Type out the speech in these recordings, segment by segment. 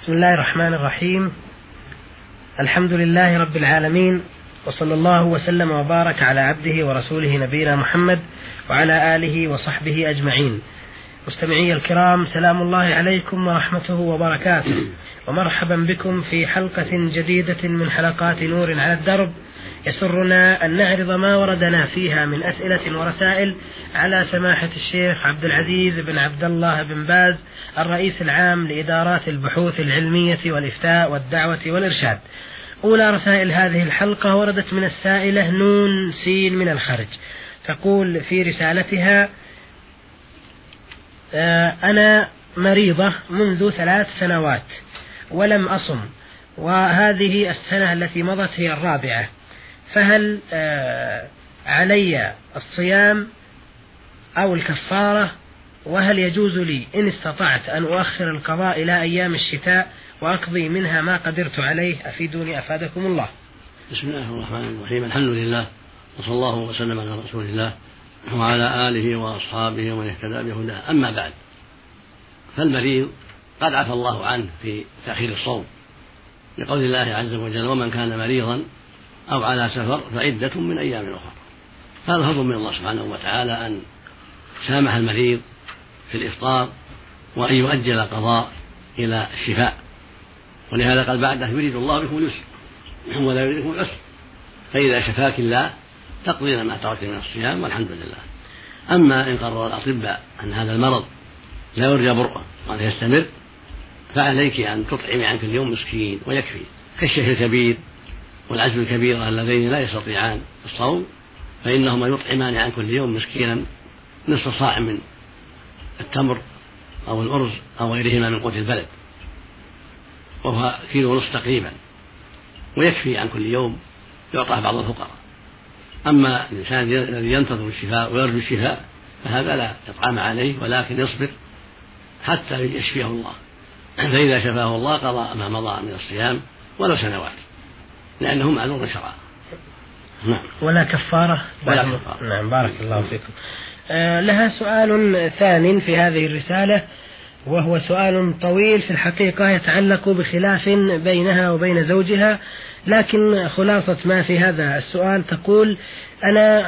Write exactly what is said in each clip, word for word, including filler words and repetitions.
بسم الله الرحمن الرحيم. الحمد لله رب العالمين، وصلى الله وسلم وبارك على عبده ورسوله نبينا محمد وعلى آله وصحبه أجمعين. مستمعي الكرام، سلام الله عليكم ورحمته وبركاته، ومرحبا بكم في حلقة جديدة من حلقات نور على الدرب. يسرنا أن نعرض ما وردنا فيها من أسئلة ورسائل على سماحة الشيخ عبد العزيز بن عبد الله بن باز، الرئيس العام لإدارات البحوث العلمية والإفتاء والدعوة والإرشاد. أولى رسائل هذه الحلقة وردت من السائلة نون سين من الخارج، تقول في رسالتها: أنا مريضة منذ ثلاث سنوات ولم أصم، وهذه السنة التي مضت هي الرابعة، فهل علي الصيام أو الكفارة؟ وهل يجوز لي إن استطعت أن أؤخر القضاء إلى أيام الشتاء وأقضي منها ما قدرت عليه؟ أفيدوني أفادكم الله. بسم الله الرحمن الرحيم. الحمد لله، وصلى الله وسلم على رسول الله وعلى آله وأصحابه ومن اهتدى بهداه. أما بعد، فالمريض قد عفى الله عنه في تأخير الصوم، لقول الله عز وجل: ومن كان مريضا أو على سفر فعدة من أيام أخرى. هذا فضل من الله سبحانه وتعالى أن سامح المريض في الإفطار وأن يؤجل القضاء إلى الشفاء، ولهذا قال بعده: يريد الله بكم اليسر ولا يريد بكم العسر، فإذا شفاك الله تقضين ما تركت من الصيام والحمد لله. أما إن قرر الأطباء أن هذا المرض لا يرجى برؤه وأن يستمر، فعليك أن تطعمي عن كل يوم مسكين ويكفي، كالشيخ الكبير والعجز الكبير اللذين لا يستطيعان الصوم، فإنهما يطعمان عن كل يوم مسكينا نصف صاع من التمر أو الأرز أو غيرهما من قوت البلد، وهو كيلو ونصف تقريبا، ويكفي عن كل يوم يعطى بعض الفقراء. أما الإنسان الذي ينتظر الشفاء ويرجو الشفاء فهذا لا إطعام عليه، ولكن يصبر حتى يشفيه الله، فإذا شفاه الله قضى ما مضى من الصيام ولو سنوات، لأنه معذور شرعا. نعم. ولا كفارة. ولا كفارة. نعم، بارك الله فيكم. آه لها سؤال ثاني في هذه الرسالة، وهو سؤال طويل في الحقيقة يتعلق بخلاف بينها وبين زوجها، لكن خلاصة ما في هذا السؤال تقول: أنا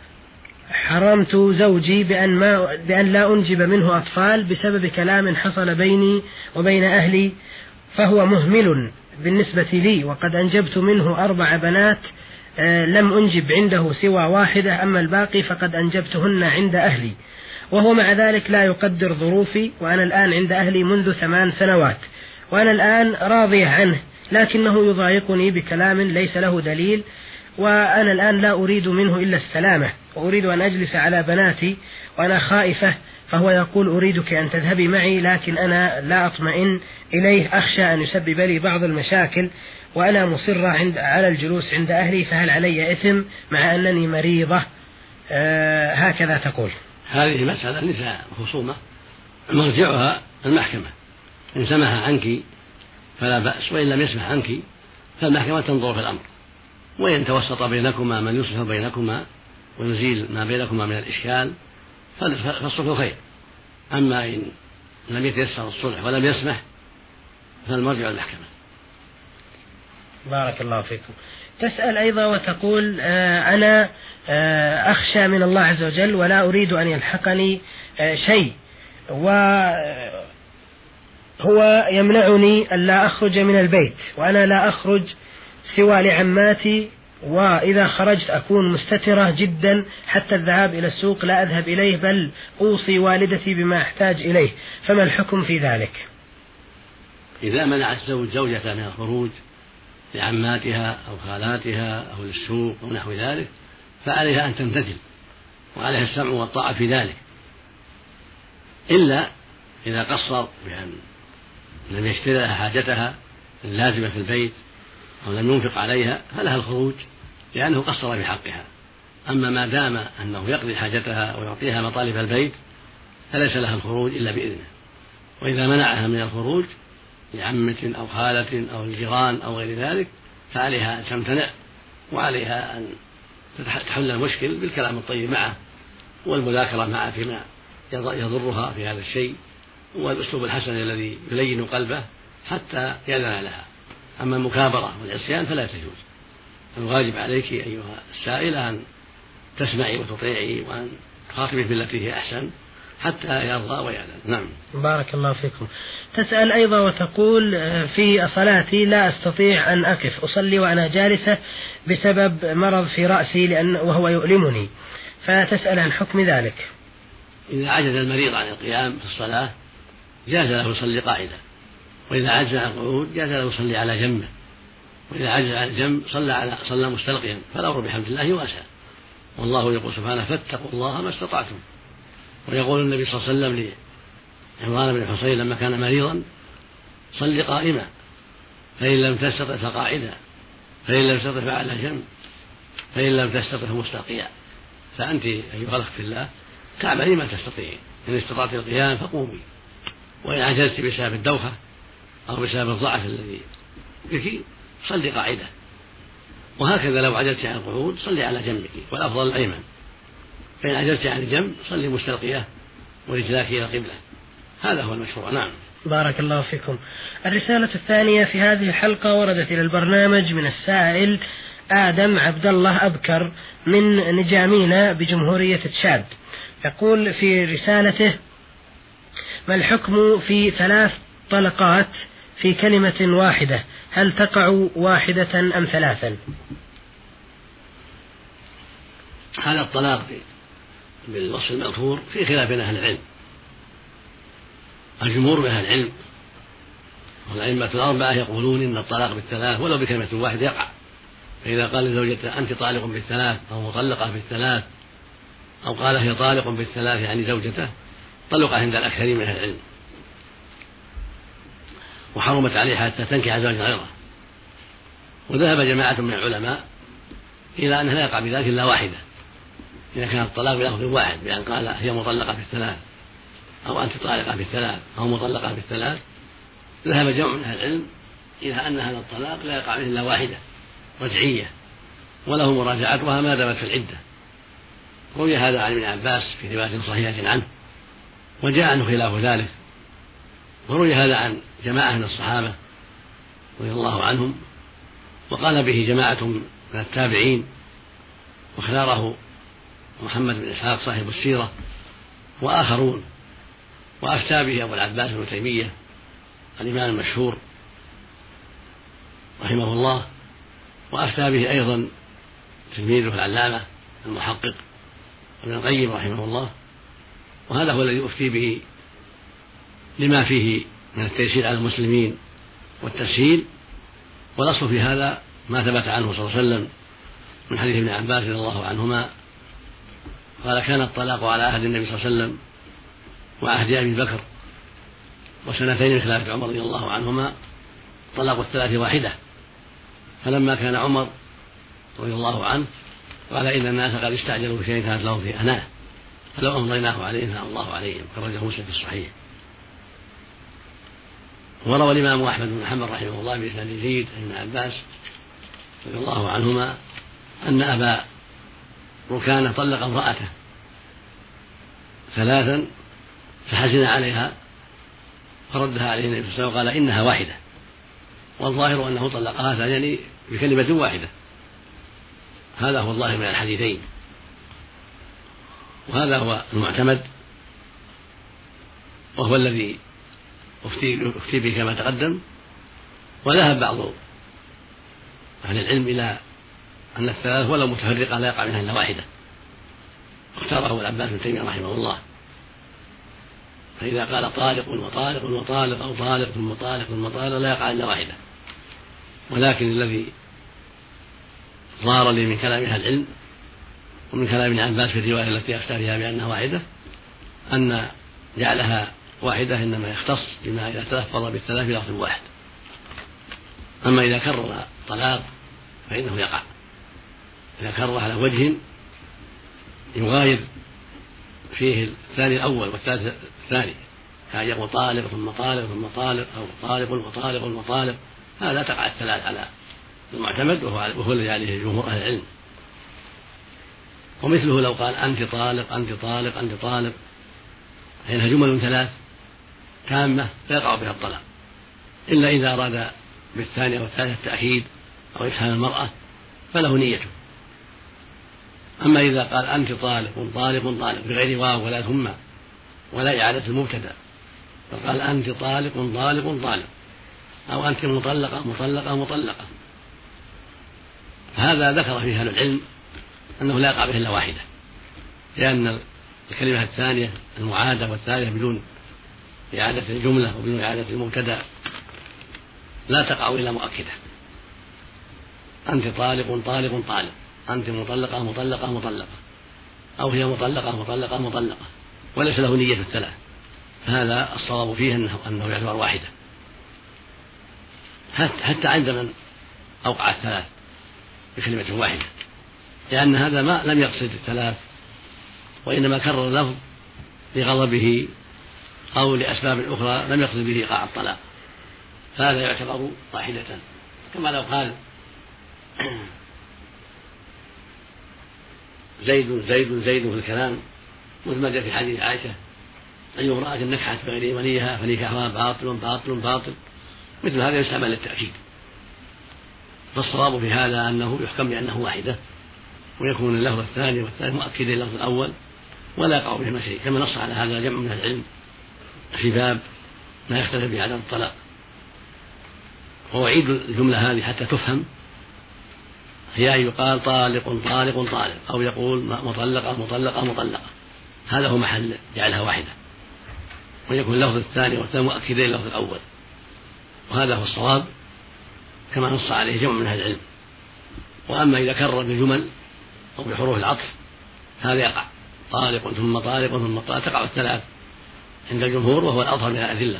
حرمت زوجي بأن, ما بأن لا أنجب منه أطفال بسبب كلام حصل بيني وبين أهلي، فهو مهمل بالنسبة لي، وقد أنجبت منه أربع بنات لم أنجب عنده سوى واحدة، أما الباقي فقد أنجبتهن عند أهلي، وهو مع ذلك لا يقدر ظروفي، وأنا الآن عند أهلي منذ ثمان سنوات، وأنا الآن راضية عنه، لكنه يضايقني بكلام ليس له دليل، وأنا الآن لا أريد منه إلا السلامة، وأريد أن أجلس على بناتي وأنا خائفة، فهو يقول: أريدك أن تذهبي معي، لكن أنا لا أطمئن إليه، أخشى أن يسبب لي بعض المشاكل، وأنا مصرة عند على الجلوس عند أهلي، فهل علي إثم مع أنني مريضة؟ آه هكذا تقول. هذه مسألة نزاع خصومة، مرجعها المحكمة، إن سمح عنك فلا بأس، وإن لم يسمح عنك فالمحكمة تنظر في الأمر، وإن توسط بينكما من يصلح بينكما ويزيل ما بينكما من الإشكال فالصلح خير. أما إن لم يتيسر الصلح ولم يسمح فالمرجع المحكمة. بارك الله فيكم. تسأل أيضا وتقول: آه أنا آه أخشى من الله عز وجل ولا أريد أن يلحقني آه شيء، وهو يمنعني أن لا أخرج من البيت، وأنا لا أخرج سوى لعماتي، وإذا خرجت أكون مستترة جدا، حتى الذهاب إلى السوق لا أذهب إليه، بل أوصي والدتي بما أحتاج إليه، فما الحكم في ذلك؟ إذا منع الزوج زوجته من الخروج لعماتها أو خالاتها أو للسوق أو نحو ذلك فعليها أن تمتثل، وعليها السمع والطاعة في ذلك، إلا إذا قصر بأن لم يشتري لها حاجتها اللازمة في البيت أو لم ينفق عليها فلها الخروج، لأنه قصر في حقها. أما ما دام أنه يقضي حاجتها ويعطيها مطالب البيت فليس لها الخروج إلا بإذنه. وإذا منعها من الخروج لعمة أو خالة أو الجيران أو غير ذلك فعليها أن تمتنع، وعليها أن تحل المشكل بالكلام الطيب معه والمذاكرة معه فيما يضرها في هذا الشيء، والأسلوب الحسن الذي يلين قلبه حتى يأذن لها. أما المكابرة والعصيان فلا تجوز. الواجب عليك أيها السائلة أن تسمعي وتطيعي وأن تخاطبي بالتي هي أحسن حتى يرضى ويأذن. نعم. بارك الله فيكم. تسأل أيضا وتقول في صلاتي لا أستطيع أن أقف، أصلي وأنا جالسة بسبب مرض في رأسي لأن وهو يؤلمني، فتسأل عن حكم ذلك. إذا عجز المريض عن القيام في الصلاة جاز له يصلي قاعدة، وإذا عجز عن القعود جاز له يصلي على جنبه، وإذا عجز عن الجنب صلى على صلى مستلقيا، فالأمر بحمد الله واسع. والله يقول سبحانه فاتقوا الله ما استطعتم. ويقول النبي صلى الله عليه وسلم لعمران بن حصين لما كان مريضا صل قائما فإن لم تستطع فقاعدا فإن لم تستطع فعلى جنب فإن لم تستطع فمستلقيا. فأنت أيها الأخت في الله تعملي ما تستطيعين، إن استطعت القيام فقومي، وإن عجزت بسبب الدوخة أو بسبب الضعف الذي بك صلي قاعدة. وهكذا لو عجزت عن القعود صلي على جنبك، والأفضل الأيمن. فإن عجزت عن الجنب صلي مستلقية ورجلاك إلى القبلة، هذا هو المشروع. نعم. بارك الله فيكم. الرسالة الثانية في هذه الحلقة وردت إلى البرنامج من السائل آدم عبد الله أبكر من نجامينا بجمهورية تشاد. يقول في رسالته: ما الحكم في ثلاث طلقات في كلمة واحدة، هل تقع واحدة أم ثلاثا؟ هذا الطلاق بالوصف المذكور في خلاف بين أهل العلم. الجمهور من أهل العلم والأئمة الأربعة يقولون إن الطلاق بالثلاث ولو بكلمة واحدة يقع. فإذا قال لزوجته أنت طالق بالثلاث أو مطلقة بالثلاث، أو قال هي طالق بالثلاث يعني زوجته، طلق عند الأكثرين من أهل العلم، وحرمت عليه حتى تنكح زوجا غيره. وذهب جماعة من العلماء إلى أنه لا يقع بذلك إلا واحدة، إذا كان الطلاق بلفظ واحد، بأن قال هي مطلقة بالثلاث أو أنت طالقة بالثلاث أو مطلقة بالثلاث. ذهب جمع من أهل العلم إلى أن هذا الطلاق لا يقع منه إلا واحدة رجعية، وله مراجعتها ما دامت في العدة. روي هذا عن ابن عباس في رواية صحيحة عنه، وجاء عنه خلاف ذلك. وروي هذا عن جماعة من الصحابة رضي الله عنهم، وقال به جماعة من التابعين، واختاره محمد بن إسحاق صاحب السيرة وآخرون، وأفتى به أبو العباس بن تيمية الإمام المشهور رحمه الله، وأفتى به أيضا تلميذه العلامة المحقق ابن القيم رحمه الله. وهذا هو الذي أفتي به لما فيه من التيسير على المسلمين والتسهيل. والأصل في هذا ما ثبت عنه صلى الله عليه وسلم من حديث ابن عباس رضي الله عنهما قال: كان الطلاق على عهد النبي صلى الله عليه وسلم وعهد أبي بكر وسنتين من خلافة عمر رضي الله عنهما طلاق الثلاث واحدة. فلما كان عمر رضي الله عنه قال: إن الناس قد استعجلوا بشيء كانت لهم في أناه، فلو أمضيناه عليهم فأمضى الله عليهم، خرجه مسلم في الصحيح. وروى الإمام أحمد بن محمد رحمه الله بإسناد يزيد بن عباس رضي الله عنهما أن أبا ركانة طلق امرأته ثلاثا فحزن عليها فردها عليه النبي صلى الله عليه وسلم وقال: إنها واحدة. والظاهر أنه طلقها ثانيا بكلمة واحدة، هذا هو الظاهر من الحديثين، وهذا هو المعتمد، وهو الذي أفتي به كما تقدم. وذهب بعض أهل العلم إلى أن الثلاث ولو متفرقة لا يقع منها إلا واحدة، اختاره أبو العباس بن تيمية رحمه الله. فإذا قال طالق وطالق وطالق أو طالق ثم طالق ثم طالق لا يقع إلا واحدة. ولكن الذي ظهر لي من كلام أهل العلم ومن كلام ابن عباس في الرواية التي أفتى بها بأنها واحدة أن جعلها واحدة إنما يختص بما إذا تلفظ بالثلاث بلفظ واحد. أما إذا كرر طلاق فإنه يقع، إذا كرر على وجه يغاير فيه الثاني الأول والثالث الثاني، كان يقول طالق ثم طالق ثم طالق أو طالق وطالق وطالق، هذا تقع الثلاث على المعتمد وهو الذي عليه جمهور أهل العلم. ومثله لو قال أنت طالق أنت طالق أنت طالق، فإنها جمل ثلاث تامة فيقع بها الطلاق، إلا إذا أراد بالثانية والثالثة التأكيد أو إفهام المرأة فله نيته. أما إذا قال أنت طالق طالق طالق بغير واو ولا ثم ولا إعادة المبتدأ، فقال أنت طالق طالق طالق، أو أنت مطلقة مطلقة مطلقة، فهذا ذكر فيه أهل العلم أنه لا يقع به إلا واحدة، لأن الكلمة الثانية المعادة والثالثة بدون إعادة الجملة وبدون إعادة المبتدأ لا تقع إلا مؤكدة. أنت طالق طالق طالق، أنت مطلقة مطلقة مطلقة، أو هي مطلقة مطلقة مطلقة، وليس له نية الثلاث، فهذا الصواب فيه أنه, أنه يعتبر واحدة حتى عند من أوقع الثلاث بكلمة واحدة، لأن هذا ما لم يقصد الثلاث وإنما كرر اللفظ لغضبه أو لأسباب أخرى لم يقصد به إيقاع الطلاق، فهذا يعتبر واحدة. كما لو قال زيد زيد زيد في الكلام، مثل ما جاء في حديث عائشة أي امرأة نكحت بغير وليها فنكاحها باطل باطل باطل، مثل هذا يستعمل للتأكيد. فالصواب في هذا أنه يحكم بأنه واحدة، ويكون اللفظ الثاني والثالث مؤكدا للفظ الأول ولا يقع بهما شيء، كما نص على هذا جمع من العلم في باب ما يختلف به عدم الطلاق. ووعيد الجملة هذه حتى تفهم هي أن يقال طالق طالق طالق، أو يقول مطلقة مطلقة مطلقة، هذا هو محل جعلها واحدة، ويكون اللفظ الثاني والثاني مؤكدا للفظ الأول، وهذا هو الصواب كما نص عليه جمع من أهل العلم. وأما إذا كرر بالجمل أو بحروف العطف هذا يقع طالق ثم طالق ثم طالق، تقع الثلاث عند الجمهور وهو الأظهر من الأدلة،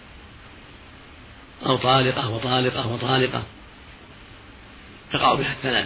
أو طالقة وطالقة وطالقة تقع بها الثلاث.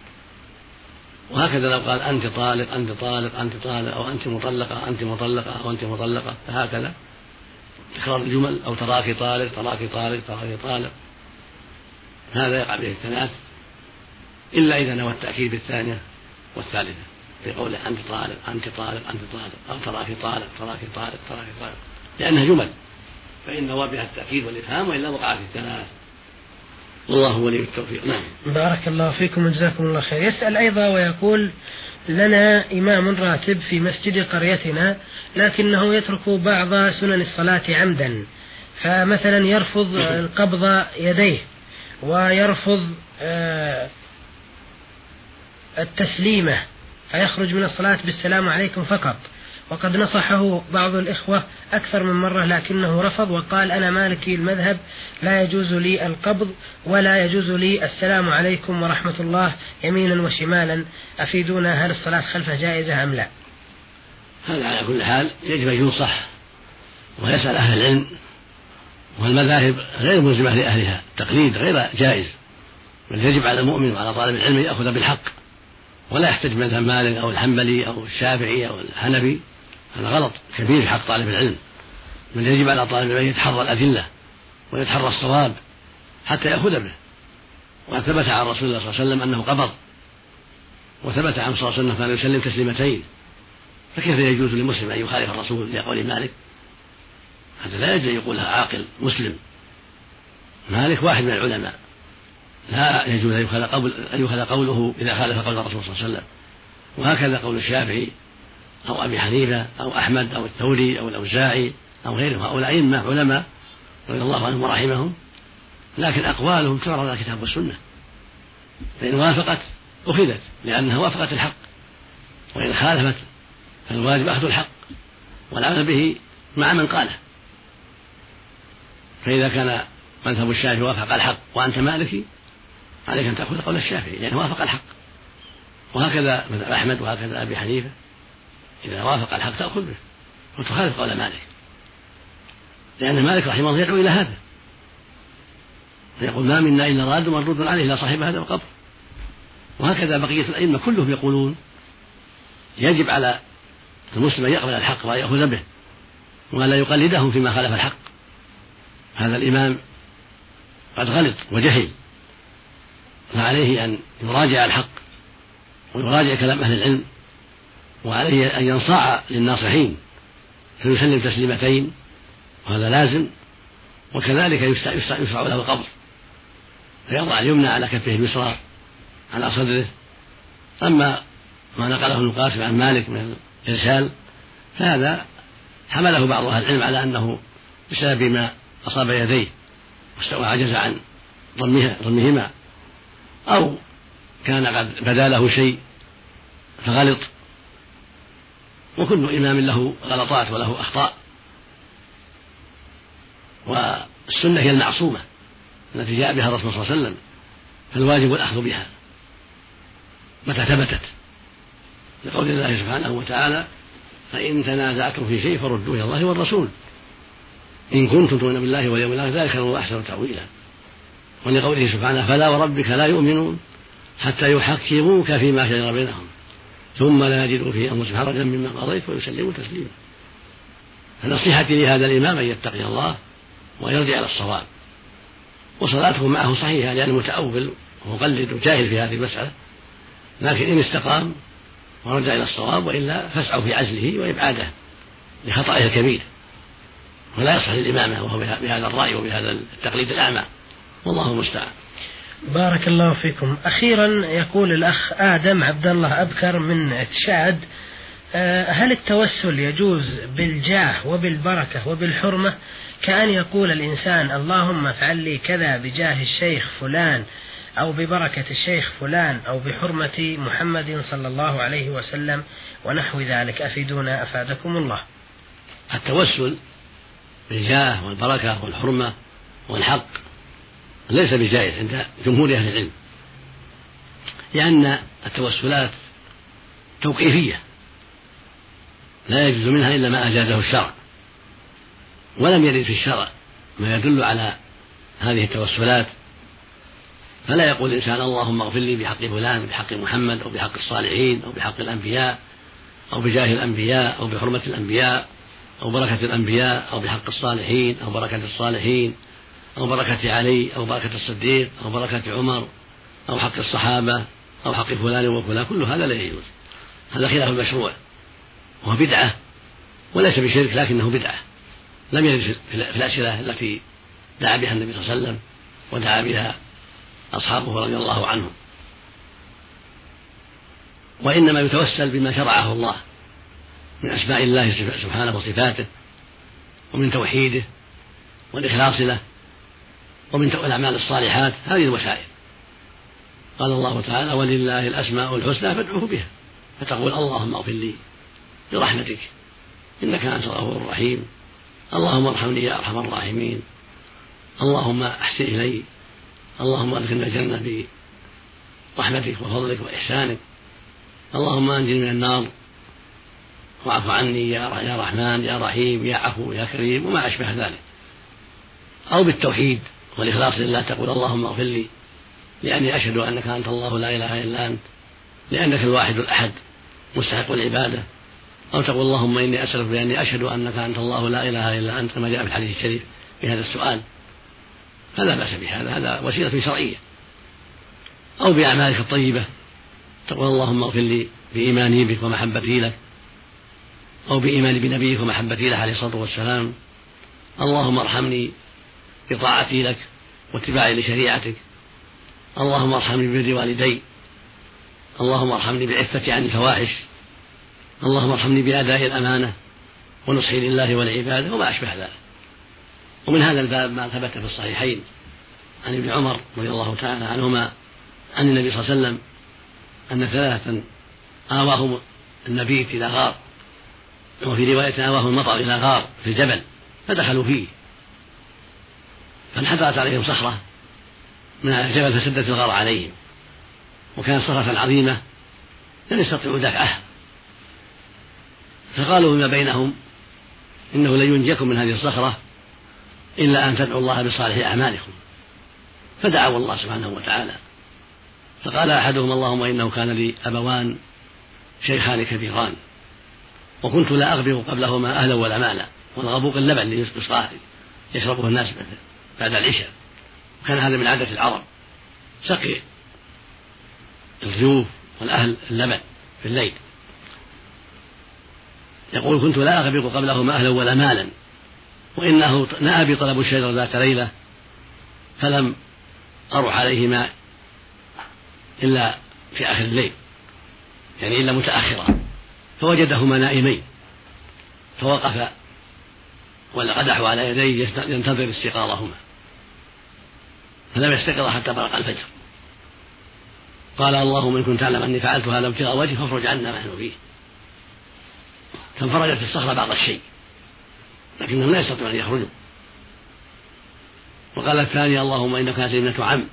وهكذا لو قال أنت طالق أنت طالق أنت طالق، أو أنت مطلقة أنت مطلقة أو أنت مطلقة، فهكذا تكرار الجمل، أو تراكي طالق تراكي طالق تراكي طالق، هذا يقع به الثلاث إلا إذا نوى التأكيد بالثانية والثالثة في قوله أنت طالق أنت طالق أنت طالق، أو تراكي طالق تراكي طالق تراكي طالق، لأنها جمل فإن نوى بها التأكيد والإفهام، وإلا وقع في الثلاث. والله ولي التوفيق. نعم. بارك الله فيكم وجزاكم الله خير. يسأل أيضا ويقول لنا إمام راتب في مسجد قريتنا لكنه يترك بعض سنن الصلاة عمدا، فمثلا يرفض القبض يديه ويرفض التسليمة فيخرج من الصلاة بالسلام عليكم فقط، وقد نصحه بعض الإخوة أكثر من مرة لكنه رفض وقال أنا مالكي المذهب لا يجوز لي القبض ولا يجوز لي السلام عليكم ورحمة الله يمينا وشمالا، أفيدونا هل الصلاة خلفه جائزة أم لا؟ هذا على كل حال يجب أن ينصح ويسأل أهل العلم، والمذاهب غير ملزمة لأهلها، تقليد غير جائز، بل يجب على المؤمن وعلى طالب العلم أن يأخذ بالحق ولا يحتج مذهب مالك أو الحنبلي أو الشافعي أو الحنبي، هذا غلط كبير في حق طالب العلم، بل يجب على طالب العلم يتحرى الأدلة ويتحرى الصواب حتى يأخذ به. وثبت عن رسول الله صلى الله عليه وسلم أنه قبض، وثبت عن صلى الله عليه وسلم كان يسلم تسليمتين، فكيف يجوز لمسلم أن يخالف الرسول لقول مالك؟ هذا لا يجوز أن يقولها عاقل مسلم. مالك واحد من العلماء لا يجوز أن يؤخذ قوله إذا خالف قول الرسول صلى الله عليه وسلم، وهكذا قول الشافعي أو أبي حنيفة أو أحمد أو الثوري أو الأوزاعي أو غيرهم، هؤلاء أئمة علماء رضي الله عنهم ورحمهم، لكن أقوالهم تعرض على الكتاب والسنة، فإن وافقت أخذت لأنها وافقت الحق، وإن خالفت فالواجب أخذ الحق والعمل به مع من قاله. فإذا كان مذهب الشافعي وافق الحق وأنت مالكي عليك أن تأخذ قول الشافعي لأنه وافق الحق، وهكذا مذهب أحمد وهكذا أبي حنيفة، إذا وافق الحق تأخذ به وتخالف قول مالك، لأن مالك رحمه الله يدعو إلى هذا، فيقول ما منا إلا راد مردود عليه لا صاحب هذا القبر. وهكذا بقية الأئمة كلهم يقولون يجب على المسلم أن يقبل الحق ويأخذ به ولا يقلدهم فيما خالف الحق. هذا الإمام قد غلط وجهل، فعليه أن يراجع الحق ويراجع كلام أهل العلم، وعليه أن ينصاع للناصحين فيسلم تسليمتين، وهذا لازم، وكذلك يشرع له القبض فيضع اليمنى على كفه اليسرى على صدره. أما ما نقله ابن القاسم عن مالك من الإرسال فهذا حمله بعض أهل العلم على أنه بسبب ما أصاب يديه وعجز عن ضمهما، أو كان قد بدا له شيء فغلط، وكل إمام له غلطات وله أخطاء، والسنة هي المعصومة التي جاء بها الرسول صلى الله عليه وسلم، فالواجب الأخذ بها متى ثبتت، لقول الله سبحانه وتعالى: فإن تنازعتم في شيء فردوه إلى الله والرسول إن كنتم تؤمنون بالله واليوم الآخر ذلك خير وأحسن تأويلا. ولقوله سبحانه: فلا وربك لا يؤمنون حتى يحكموك فيما شجر بينهم ثم لا يجدوا في أنفسهم حرجا مما قضيت ويسلموا تسليما. فنصيحتي لهذا الإمام أن يتقي الله ويرجع إلى الصواب، وصلاته معه صحيحة لأنه متأول ومقلد وجاهل في هذه المسألة، لكن إن استقام ورجع إلى الصواب وإلا فاسعوا في عزله وإبعاده لخطئه الكبير، ولا يصح للإمامة وهو بهذا الرأي وبهذا التقليد الأعمى، والله المستعان. بارك الله فيكم. أخيرا يقول الأخ آدم عبد الله أبكر من تشاد: هل التوسل يجوز بالجاه وبالبركة وبالحرمة، كأن يقول الإنسان اللهم افعل لي كذا بجاه الشيخ فلان أو ببركة الشيخ فلان أو بحرمة محمد صلى الله عليه وسلم ونحو ذلك، أفيدونا أفادكم الله. التوسل بالجاه والبركة والحرمة والحق ليس بجائز عند جمهور أهل العلم، لأن التوسلات توقيفية لا يجوز منها إلا ما أجازه الشرع، ولم يرد في الشرع ما يدل على هذه التوسلات، فلا يقول الإنسان اللهم اغفر لي بحق فلان بحق محمد أو بحق الصالحين أو بحق الأنبياء أو بجاه الأنبياء أو بحرمة الأنبياء أو بركة الأنبياء أو بحق الصالحين أو بركة الصالحين أو بركة علي أو بركة الصديق أو بركة عمر أو حق الصحابة أو حق فلان وفلان، كل هذا لا يجوز، هذا خلاف المشروع وهو بدعة وليس بشرك لكنه بدعة لم يرد في الأسئلة التي دعا بها النبي صلى الله عليه وسلم ودعا بها أصحابه رضي الله عنهم، وإنما يتوسل بما شرعه الله من أسماء الله سبحانه وصفاته ومن توحيده والإخلاص له ومن الأعمال الصالحات، هذه الوسائل. قال الله تعالى: ولله الأسماء الحسنى فادعوه بها، فتقول اللهم اغفر لي برحمتك إنك أنت الغفور الرحيم، اللهم ارحمني يا أرحم الراحمين، اللهم أحسن إلي، اللهم أدخلنا الجنة برحمتك وفضلك وإحسانك، اللهم أنجني من النار واعف عني يا رحمن يا رحيم يا عفو يا كريم وما أشبه ذلك. أو بالتوحيد والإخلاص لله، تقول اللهم اغفر لي لأني أشهد أنك أنت الله لا إله إلا أنت لأنك الواحد الأحد مستحق العبادة، أو تقول اللهم إني أسألك بأني أشهد أنك أنت الله لا إله إلا أنت كما جاء في الحديث الشريف في هذا السؤال، فلا بأس بهذا، هذا وسيلة شرعية. أو بأعمالك الطيبة، تقول اللهم اغفر لي بإيماني بك ومحبتي لك، أو بإيماني بنبيك ومحبتي له عليه الصلاة والسلام، اللهم ارحمني بطاعتي لك واتباعي لشريعتك، اللهم ارحمني ببر والدي، اللهم ارحمني بالعفة عن الفواحش، اللهم ارحمني بأداء الأمانة ونصحي لله والعبادة وما أشبه ذلك. ومن هذا الباب ما ثبت في الصحيحين عن ابن عمر رضي الله تعالى عنهما عن النبي صلى الله عليه وسلم أن ثلاثة آواهم المبيت إلى غار، وفي رواية آواهم المطر إلى غار في الجبل فدخلوا فيه، فانحدرت عليهم صخرة من الجبل فسدت الغار عليهم، وكانت صخرة عظيمة لم يستطيعوا دفعها، فقالوا فيما بينهم إنه لن ينجيكم من هذه الصخرة إلا أن تدعوا الله بصالح أعمالكم، فدعوا الله سبحانه وتعالى، فقال أحدهم اللهم إنه كان لي أبوان شيخان كبيران وكنت لا أغبق قبلهما أهلا ولا مالا، والغبوق اللبن اللي يشربه الناس بعد العشاء، وكان هذا من عادة العرب سقي الضيوف والأهل اللبن في الليل. يقول كنت لا أغبق قبلهما أهلا ولا مالا، وإنه نأى بي طلب الشجر ذات ليلة فلم أروح عليهما إلا في آخر الليل، يعني إلا متأخرا، فوجدهما نائمين فوقف ولقدحوا على يديه ينتظر استيقاظهما، فلم يستيقظ حتى برق الفجر. قال اللهم إن كنت تعلم أني فعلت هذا ابتغاء وجهك فافرج عنا ما نحن فيه. فانفرجت الصخرة بعض الشيء لكنهم لا يستطيعون أن يخرجوا. وقال الثاني اللهم إنك هذه ابنة عم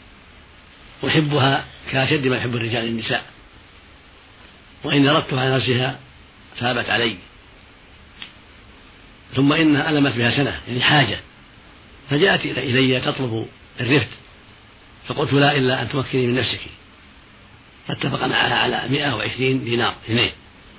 أحبها كأشد ما يحب الرجال النساء، وإن ردتها على نفسها ثابت علي، ثم إنها ألمت بها سنة يعني حاجة، فجاءت إلي تطلب الرفد، فقلت لا إلا أن تمكني من نفسك، فاتفق معها على مئة وعشرين دينار اثنين،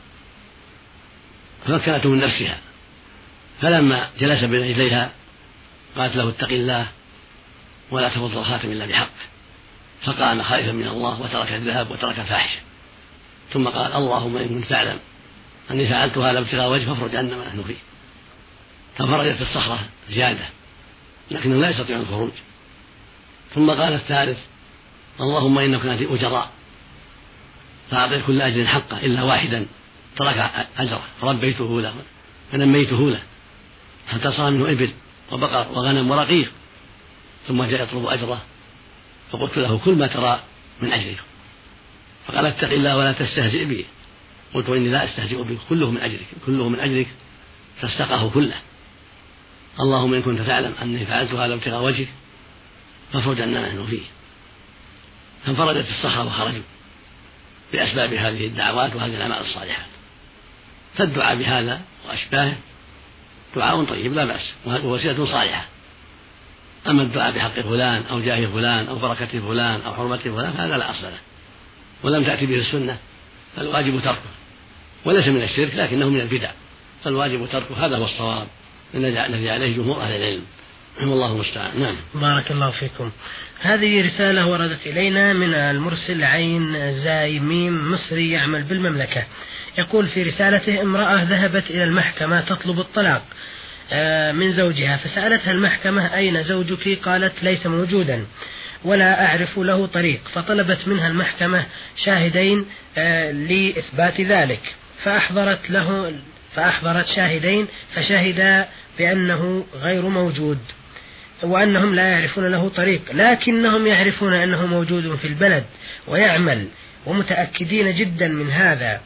فمكنته من نفسها. فلما جلس بين رجليها قالت له اتق الله ولا تفض الخاتم إلا بحق، فقام خائفا من الله وترك الذهب وترك الفاحشة، ثم قال اللهم إن كنت تعلم أني فعلت هذا ابتغاء وجهك فافرج عنا ما نحن فيه. فانفرجت في الصخرة زيادة لكنهم لا يستطيعون الخروج. ثم قال الثالث اللهم إنك نادي أجراء فأعطيت كل أجر حقه إلا واحدا ترك أجره فربيته له فنميته له حتى صار منه إبل وبقر وغنم ورقيق، ثم جاء يطلب أجره فقلت له كل ما ترى من أجرك، فقال اتق الله ولا تستهزئ بي، قلت إني لا أستهزئ بك كله من أجرك كله من أجرك، فاستقاه كله. اللهم إن كنت تعلم أني فعلت هذا ابتغاء وجهك فافرج عنا ما نحن فيه. فانفرجت الصخرة وخرجوا بأسباب هذه الدعوات وهذه الأعمال الصالحات. فالدعاء بهذا وأشباهه دعاء طيب لا بأس ووسيلة صالحة، أما الدعاء بحق فلان أو جاه فلان أو بركة فلان أو حرمة فلان هذا لا أصل له ولم تأتي به السنة، فالواجب تركه، وليس من الشرك لكنه من البدع، فالواجب تركه، هذا هو الصواب الذي عليه جمهور أهل العلم، والله المستعان. نعم. بارك الله فيكم. هذه رسالة وردت إلينا من المرسل عين زاي ميم مصري يعمل بالمملكة، يقول في رسالته امرأة ذهبت إلى المحكمة تطلب الطلاق من زوجها، فسألتها المحكمة أين زوجك؟ قالت ليس موجودا ولا أعرف له طريق، فطلبت منها المحكمة شاهدين لإثبات ذلك، فأحضرت له فأحضرت شاهدين فشهدا بأنه غير موجود وأنهم لا يعرفون له طريق، لكنهم يعرفون أنه موجود في البلد ويعمل ومتأكدين جدا من هذا.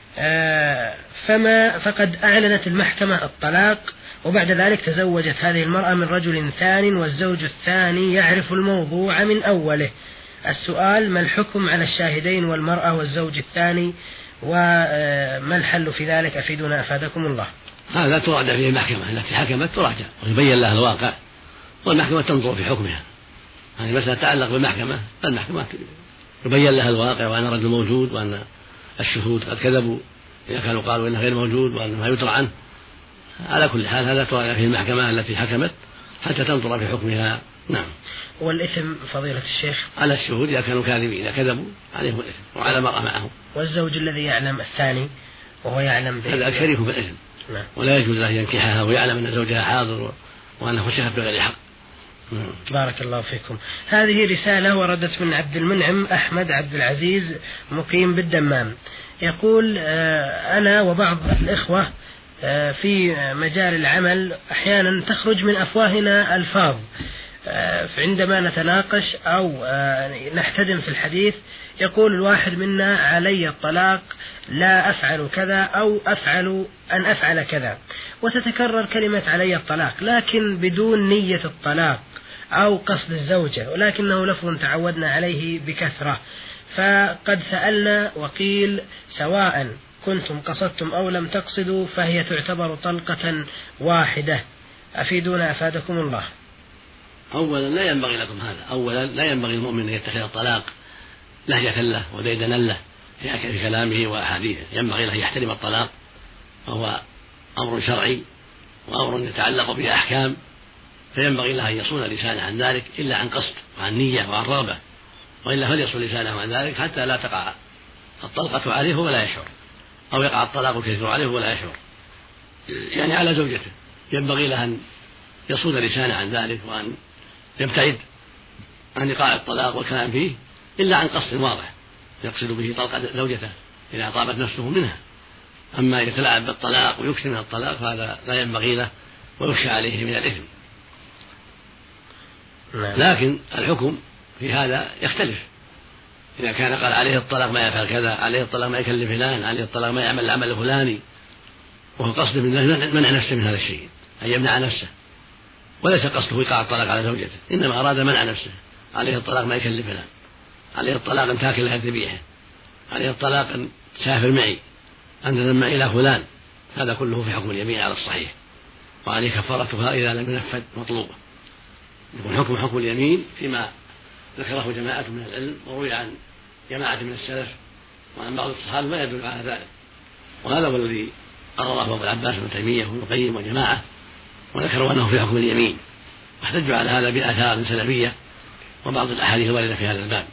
فما فقد أعلنت المحكمة الطلاق، وبعد ذلك تزوجت هذه المرأة من رجل ثاني، والزوج الثاني يعرف الموضوع من أوله. السؤال: ما الحكم على الشاهدين والمرأة والزوج الثاني، وما الحل في ذلك؟ أفيدنا أفادكم الله. هذا تراجع فيه المحكمة التي حكمت، تراجع ويبين لها الواقع، والمحكمة تنظر في حكمها. هذه مسألة تتعلق بالمحكمة، المحكمة يبين لها الواقع وأن الرجل موجود وأن الشهود قد كذبوا إذا كانوا قالوا إنه غير موجود وأن ما يدرى عنه. على كل حال هذا تراجع فيه المحكمة التي حكمت حتى تنظر في حكمها. نعم. والإثم فضيلة الشيخ على الشهود إذا كانوا كاذبين، إذا كذبوا عليهم الإثم، وعلى المرأة معهم. والزوج الذي يعلم الثاني وهو يعلم هذا شريك في الإثم. نعم. ولا يجوز له ينكحها ويعلم أن زوجها حاضر وأنه فسخت بغير حق. نعم. بارك الله فيكم. هذه رسالة وردت من عبد المنعم أحمد عبد العزيز مقيم بالدمام، يقول: أنا وبعض الإخوة في مجال العمل أحيانا تخرج من أفواهنا ألفاظ عندما نتناقش أو نحتدم في الحديث، يقول الواحد منا: علي الطلاق، لا أفعل كذا، أو أفعل أن أفعل كذا، وتتكرر كلمة علي الطلاق لكن بدون نية الطلاق أو قصد الزوجة، ولكنه لفظ تعودنا عليه بكثرة. فقد سألنا وقيل سواء كنتم قصدتم أو لم تقصدوا فهي تعتبر طلقة واحدة. أفيدونا أفادكم الله. أولا لا ينبغي لكم هذا، أولا لا ينبغي المؤمن أن يتخذ الطلاق لهجة له وديدنا له في كلامه وأحاديثه، ينبغي له يحترم الطلاق، وهو أمر شرعي وأمر يتعلق به أحكام، فينبغي له أن يصون لسانه عن ذلك إلا عن قصد وعن نية وعن رغبة، وإلا فليصون لسانه عن ذلك حتى لا تقع الطلقة عليه ولا يشعر، أو يقع الطلاق الكثير عليه ولا يشعر، يعني على زوجته ينبغي له أن يصون لسانه عن ذلك وأن يبتعد عن إيقاع الطلاق والكلام فيه إلا عن قصد واضح يقصد به طلقة زوجته إذا طابت نفسه منها. أما يتلاعب بالطلاق ويكثر من الطلاق فهذا لا ينبغي له ويخشى عليه من الإثم. لكن الحكم في هذا يختلف. إذا كان قال عليه الطلاق ما يفعل كذا، عليه الطلاق ما يكلم فلان، عليه الطلاق ما يعمل العمل الفلاني، وهو قصده من منع نفسه من هذا الشيء أن يمنع نفسه، وليس قصده إيقاع الطلاق على زوجته، إنما أراد منع نفسه. عليه الطلاق ما يكلم فلان، عليه الطلاق أن تاكل لها ذبيحة، عليه الطلاق أن تسافر معي، أن تذهب معي إلى فلان. هذا كله في حكم اليمين على الصحيح، وعليه كفارتها إذا لم ينفذ مطلوبه. يكون حكم حكم اليمين فيما ذكره جماعة من العلم وروي عن جماعة من السلف وعن بعض الصحابة ما يدل على ذلك، وهذا هو الذي قرره ابو العباس بن تيمية وابن القيم وجماعة، وذكروا أنه في حكم اليمين، واحتجوا على هذا بآثار سلفية وبعض الأحاديث الواردة في هذا الباب.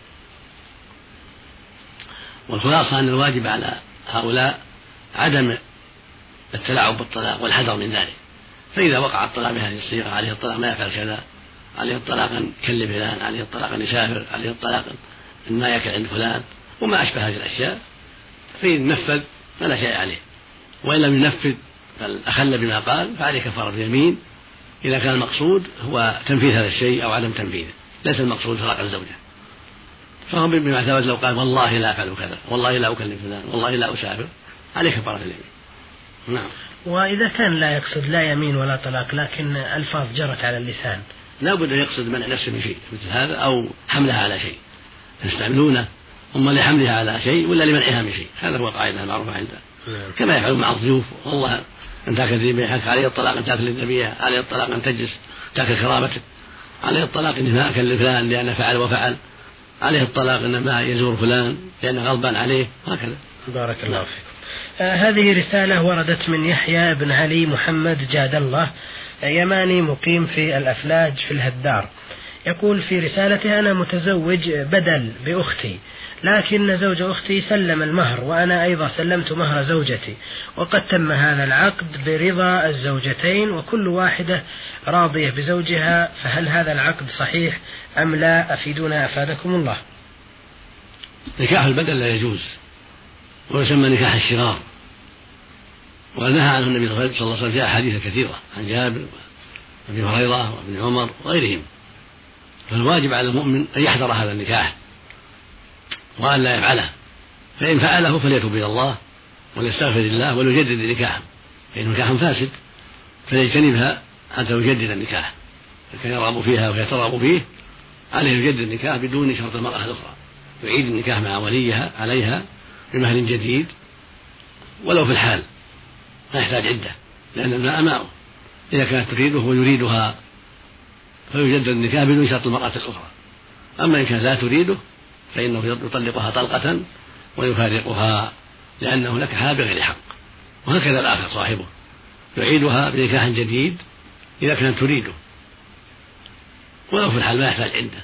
والخلاصة أن الواجب على هؤلاء عدم التلاعب بالطلاق والحذر من ذلك. فإذا وقع الطلاق بهذه الصيغة، عليه الطلاق ما يفعل كذا، عليه الطلاق أن يكلم فلان، عليه الطلاق أن يسافر، عليه الطلاق أن ما يأكل عند فلان وما أشبه هذه الأشياء، فإن نفذ فلا شيء عليه، وإن لم ينفذ بل أخل بما قال فعليه كفارة اليمين إذا كان المقصود هو تنفيذ هذا الشيء أو عدم تنفيذه، ليس المقصود طلاق الزوجة. فهم بما ثبت لو قال والله لا أفعل كذا، والله لا أكلم فلان، والله لا أسافر، عليه كفارة اليمين. نعم. وإذا كان لا يقصد لا يمين ولا طلاق لكن ألفاظ جرت على اللسان، لا بد أن يقصد منع نفسه من شيء مثل هذا أو حملها على شيء يستعملونه، أما لحملها على شيء ولا لمنعها من شيء. هذا هو قاعدة معروفة عنده. كما يفعل مع الضيوف، والله أن تأكل ذبيحك، عليه الطلاق أن تأكل الذبيحة، عليه الطلاق أن تجلس تأكل كرامتك، عليه الطلاق أن ما أكل فلان لأنه فعل وفعل، عليه الطلاق أن ما يزور فلان لأنه غضبان عليه، هكذا. بارك الله فيكم. آه هذه رسالة وردت من يحيى بن علي محمد جاد الله، يماني مقيم في الأفلاج في الهدار. يقول في رسالته: أنا متزوج بدل بأختي، لكن زوج أختي سلم المهر وأنا أيضا سلمت مهر زوجتي، وقد تم هذا العقد برضا الزوجتين وكل واحدة راضية بزوجها، فهل هذا العقد صحيح أم لا؟ أفيدونا أفادكم الله. نكاح البدل لا يجوز، ويسمى نكاح الشرار، ونهى عنه النبي صلى الله عليه وسلم في أحاديث كثيرة عن جابر وابي هريرة وابن عمر وغيرهم. فالواجب على المؤمن أن يحذر هذا النكاح وأن لا يفعله، فإن فعله فليتوب إلى الله وليستغفر الله وليجدد النكاح، فإنه نكاح فاسد، فليجتنبها حتى يجدد النكاح. فكان يرغب فيها ويترغب فيه عليه يجدد النكاح بدون شرط المرأة الأخرى، يعيد النكاح مع وليها عليها بمهر جديد ولو في الحال، ما يحتاج عدة لأن الماء ماؤه. إذا كانت تريده ويريدها فيجدد النكاح بدون شرط المرأة الأخرى. أما إن كانت لا تريده فإنه يطلقها طلقة ويفارقها لأنه نكحها بغير حق. وهكذا الآخر صاحبه يعيدها بنكاح جديد إذا كانت تريده ولو في الحال ما يحتاج عدة،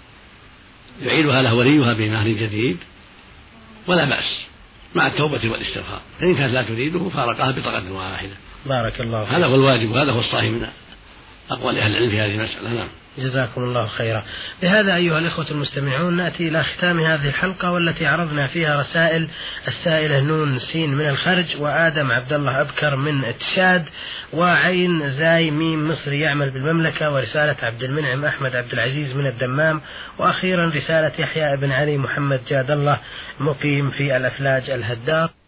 يعيدها له وليها بمهر جديد ولا بأس مع التوبة والاستغفار. فإن كانت لا تريده فارقها بطلقة واحدة. بارك الله فيك. هذا هو الواجب وهذا هو الصحيح من أقوال أهل العلم في هذه المسألة. نعم. جزاكم الله خيرا. بهذا أيها الإخوة المستمعون نأتي إلى ختام هذه الحلقة، والتي عرضنا فيها رسائل السائلة نون سين من الخرج، وآدم عبد الله أبكر من تشاد، وعين زاي ميم مصري يعمل بالمملكة، ورسالة عبد المنعم أحمد عبد العزيز من الدمام، وأخيرا رسالة يحيى بن علي محمد جاد الله مقيم في الأفلاج الهدار.